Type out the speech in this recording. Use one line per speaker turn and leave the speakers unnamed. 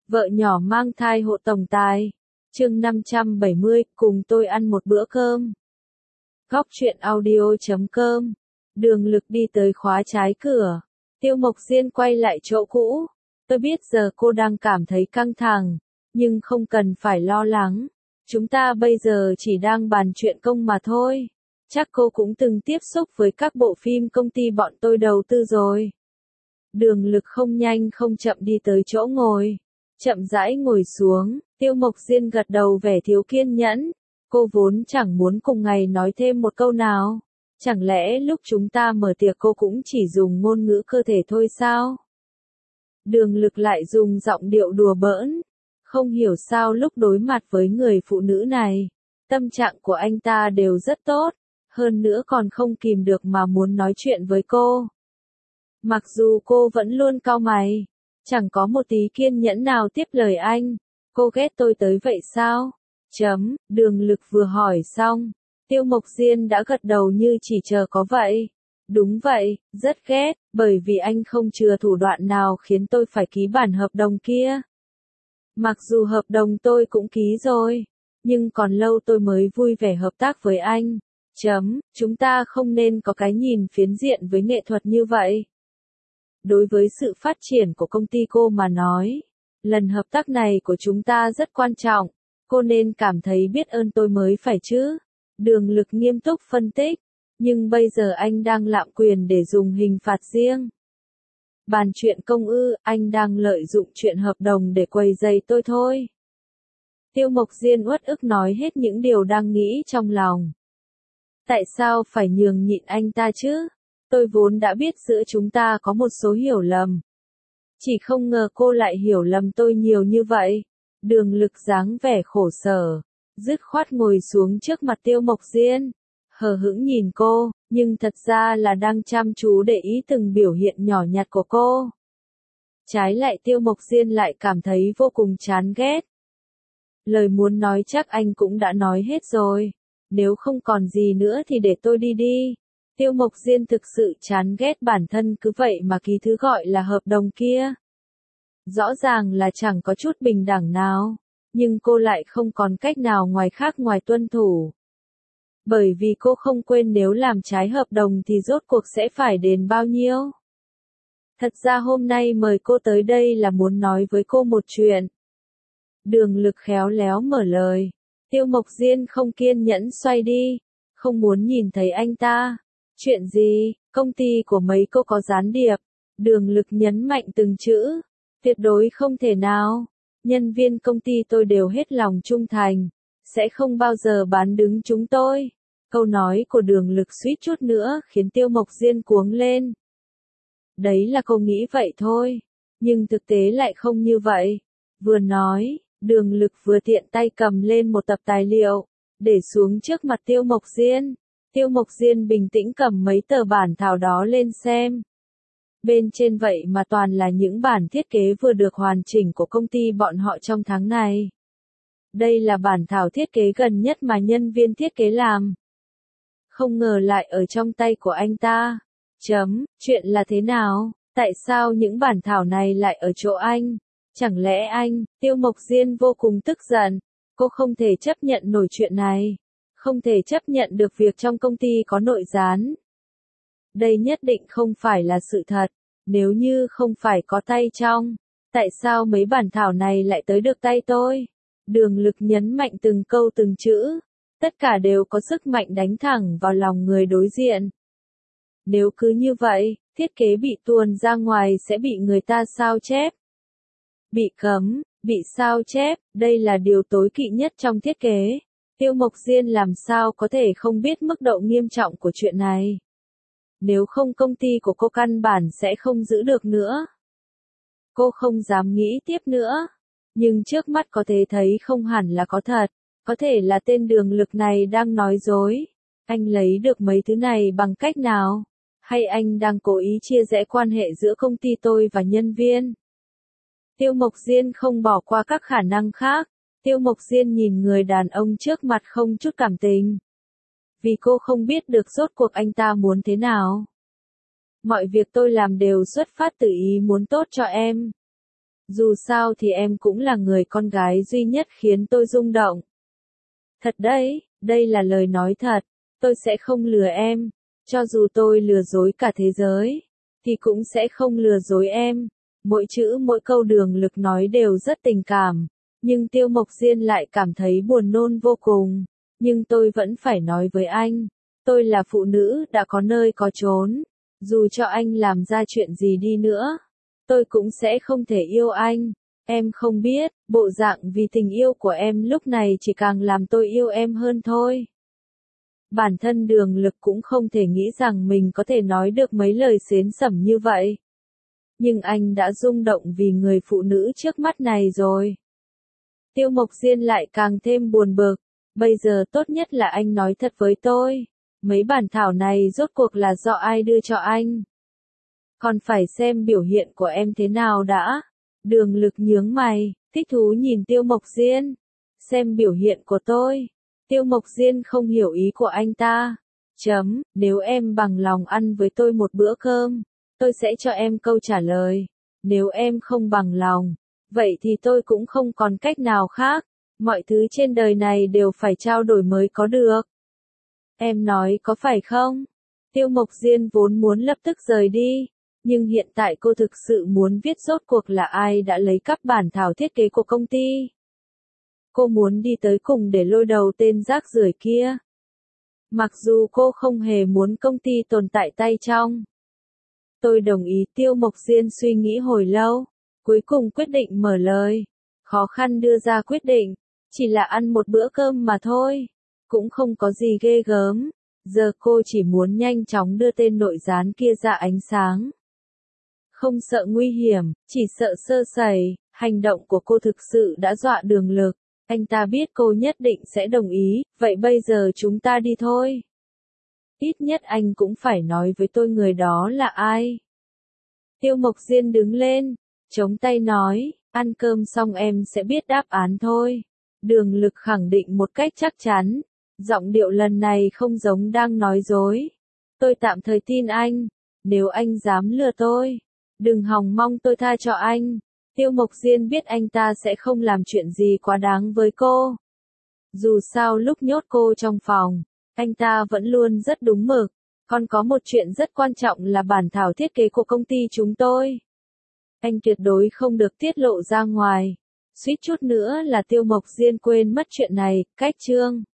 Vợ nhỏ mang thai hộ tổng tài. Chương 570, cùng tôi ăn một bữa cơm. Góc truyện audio.com. Đường Lực đi tới khóa trái cửa. Tiêu Mộc Diên quay lại chỗ cũ. Tôi biết giờ cô đang cảm thấy căng thẳng, nhưng không cần phải lo lắng. Chúng ta bây giờ chỉ đang bàn chuyện công mà thôi. Chắc cô cũng từng tiếp xúc với các bộ phim công ty bọn tôi đầu tư rồi. Đường Lực không nhanh không chậm đi tới chỗ ngồi. Chậm rãi ngồi xuống, Tiêu Mộc Diên gật đầu vẻ thiếu kiên nhẫn. Cô vốn chẳng muốn cùng ngày nói thêm một câu nào. Chẳng lẽ lúc chúng ta mở tiệc cô cũng chỉ dùng ngôn ngữ cơ thể thôi sao? Đường Lực lại dùng giọng điệu đùa bỡn. Không hiểu sao lúc đối mặt với người phụ nữ này, tâm trạng của anh ta đều rất tốt, hơn nữa còn không kìm được mà muốn nói chuyện với cô. Mặc dù cô vẫn luôn cau mày, chẳng có một tí kiên nhẫn nào tiếp lời anh. Cô ghét tôi tới vậy sao? Đường Lực vừa hỏi xong, Tiêu Mộc Diên đã gật đầu như chỉ chờ có vậy. Đúng vậy, rất ghét, bởi vì anh không chừa thủ đoạn nào khiến tôi phải ký bản hợp đồng kia. Mặc dù hợp đồng tôi cũng ký rồi, nhưng còn lâu tôi mới vui vẻ hợp tác với anh. Chúng ta không nên có cái nhìn phiến diện với nghệ thuật như vậy. Đối với sự phát triển của công ty cô mà nói, lần hợp tác này của chúng ta rất quan trọng, cô nên cảm thấy biết ơn tôi mới phải chứ. Đường Lực nghiêm túc phân tích, nhưng bây giờ anh đang lạm quyền để dùng hình phạt riêng. Bàn chuyện công ư, anh đang lợi dụng chuyện hợp đồng để quấy rầy tôi thôi. Tiêu Mộc Diên uất ức nói hết những điều đang nghĩ trong lòng. Tại sao phải nhường nhịn anh ta chứ? Tôi vốn đã biết giữa chúng ta có một số hiểu lầm. Chỉ không ngờ cô lại hiểu lầm tôi nhiều như vậy. Đường Lực dáng vẻ khổ sở, dứt khoát ngồi xuống trước mặt Tiêu Mộc Diên, hờ hững nhìn cô, nhưng thật ra là đang chăm chú để ý từng biểu hiện nhỏ nhặt của cô. Trái lại Tiêu Mộc Diên lại cảm thấy vô cùng chán ghét. Lời muốn nói chắc anh cũng đã nói hết rồi. Nếu không còn gì nữa thì để tôi đi đi. Tiêu Mộc Diên thực sự chán ghét bản thân cứ vậy mà ký thứ gọi là hợp đồng kia. Rõ ràng là chẳng có chút bình đẳng nào, nhưng cô lại không còn cách nào ngoài tuân thủ. Bởi vì cô không quên nếu làm trái hợp đồng thì rốt cuộc sẽ phải đền bao nhiêu. Thật ra hôm nay mời cô tới đây là muốn nói với cô một chuyện. Đường Lực khéo léo mở lời. Tiêu Mộc Diên không kiên nhẫn xoay đi, không muốn nhìn thấy anh ta. Chuyện gì? Công ty của mấy cô có gián điệp? Đường Lực nhấn mạnh từng chữ. Tuyệt đối không thể nào. Nhân viên công ty tôi đều hết lòng trung thành, sẽ không bao giờ bán đứng chúng tôi. Câu nói của Đường Lực suýt chút nữa khiến Tiêu Mộc Diên cuống lên. Đấy là cô nghĩ vậy thôi, nhưng thực tế lại không như vậy. Vừa nói, Đường Lực vừa tiện tay cầm lên một tập tài liệu, để xuống trước mặt Tiêu Mộc Diên. Tiêu Mộc Diên bình tĩnh cầm mấy tờ bản thảo đó lên xem. Bên trên vậy mà toàn là những bản thiết kế vừa được hoàn chỉnh của công ty bọn họ trong tháng này. Đây là bản thảo thiết kế gần nhất mà nhân viên thiết kế làm. Không ngờ lại ở trong tay của anh ta. Chuyện là thế nào? Tại sao những bản thảo này lại ở chỗ anh? Chẳng lẽ anh? Tiêu Mộc Diên vô cùng tức giận. Cô không thể chấp nhận nổi chuyện này. Không thể chấp nhận được việc trong công ty có nội gián. Đây nhất định không phải là sự thật. Nếu như không phải có tay trong, tại sao mấy bản thảo này lại tới được tay tôi? Đường Lực nhấn mạnh từng câu từng chữ. Tất cả đều có sức mạnh đánh thẳng vào lòng người đối diện. Nếu cứ như vậy, thiết kế bị tuồn ra ngoài sẽ bị người ta sao chép. Bị cấm, bị sao chép, đây là điều tối kỵ nhất trong thiết kế. Tiêu Mộc Diên làm sao có thể không biết mức độ nghiêm trọng của chuyện này. Nếu không công ty của cô căn bản sẽ không giữ được nữa. Cô không dám nghĩ tiếp nữa. Nhưng trước mắt có thể thấy không hẳn là có thật. Có thể là tên Đường Lực này đang nói dối. Anh lấy được mấy thứ này bằng cách nào? Hay anh đang cố ý chia rẽ quan hệ giữa công ty tôi và nhân viên? Tiêu Mộc Diên không bỏ qua các khả năng khác. Tiêu Mộc Diên nhìn người đàn ông trước mặt không chút cảm tình. Vì cô không biết được rốt cuộc anh ta muốn thế nào. Mọi việc tôi làm đều xuất phát từ ý muốn tốt cho em. Dù sao thì em cũng là người con gái duy nhất khiến tôi rung động. Thật đấy, đây là lời nói thật, tôi sẽ không lừa em, cho dù tôi lừa dối cả thế giới, thì cũng sẽ không lừa dối em. Mỗi chữ mỗi câu Đường Lực nói đều rất tình cảm, nhưng Tiêu Mộc Diên lại cảm thấy buồn nôn vô cùng. Nhưng tôi vẫn phải nói với anh, tôi là phụ nữ đã có nơi có chốn, dù cho anh làm ra chuyện gì đi nữa, tôi cũng sẽ không thể yêu anh. Em không biết, bộ dạng vì tình yêu của em lúc này chỉ càng làm tôi yêu em hơn thôi. Bản thân Đường Lực cũng không thể nghĩ rằng mình có thể nói được mấy lời xến xẩm như vậy. Nhưng anh đã rung động vì người phụ nữ trước mắt này rồi. Tiêu Mộc Diên lại càng thêm buồn bực. Bây giờ tốt nhất là anh nói thật với tôi. Mấy bản thảo này rốt cuộc là do ai đưa cho anh? Còn phải xem biểu hiện của em thế nào đã. Đường Lực nhướng mày, thích thú nhìn Tiêu Mộc Diên. Xem biểu hiện của tôi. Tiêu Mộc Diên không hiểu ý của anh ta. Nếu em bằng lòng ăn với tôi một bữa cơm, tôi sẽ cho em câu trả lời. Nếu em không bằng lòng, vậy thì tôi cũng không còn cách nào khác. Mọi thứ trên đời này đều phải trao đổi mới có được. Em nói có phải không? Tiêu Mộc Diên vốn muốn lập tức rời đi, nhưng hiện tại cô thực sự muốn biết rốt cuộc là ai đã lấy cắp bản thảo thiết kế của công ty. Cô muốn đi tới cùng để lôi đầu tên rác rưởi kia. Mặc dù cô không hề muốn công ty tồn tại tay trong. Tôi đồng ý. Tiêu Mộc Diên suy nghĩ hồi lâu, cuối cùng quyết định mở lời. Khó khăn đưa ra quyết định, chỉ là ăn một bữa cơm mà thôi, cũng không có gì ghê gớm. Giờ cô chỉ muốn nhanh chóng đưa tên nội gián kia ra ánh sáng. Không sợ nguy hiểm, chỉ sợ sơ sẩy. Hành động của cô thực sự đã dọa Đường Lực. Anh ta biết cô nhất định sẽ đồng ý, vậy bây giờ chúng ta đi thôi. Ít nhất anh cũng phải nói với tôi người đó là ai. Tiêu Mộc Diên đứng lên, chống tay nói, ăn cơm xong em sẽ biết đáp án thôi. Đường Lực khẳng định một cách chắc chắn, giọng điệu lần này không giống đang nói dối. Tôi tạm thời tin anh, nếu anh dám lừa tôi, đừng hòng mong tôi tha cho anh. Tiêu Mộc Diên biết anh ta sẽ không làm chuyện gì quá đáng với cô. Dù sao lúc nhốt cô trong phòng, anh ta vẫn luôn rất đúng mực. Còn có một chuyện rất quan trọng là bản thảo thiết kế của công ty chúng tôi. Anh tuyệt đối không được tiết lộ ra ngoài. Suýt chút nữa là Tiêu Mộc Diên quên mất chuyện này. Cách chương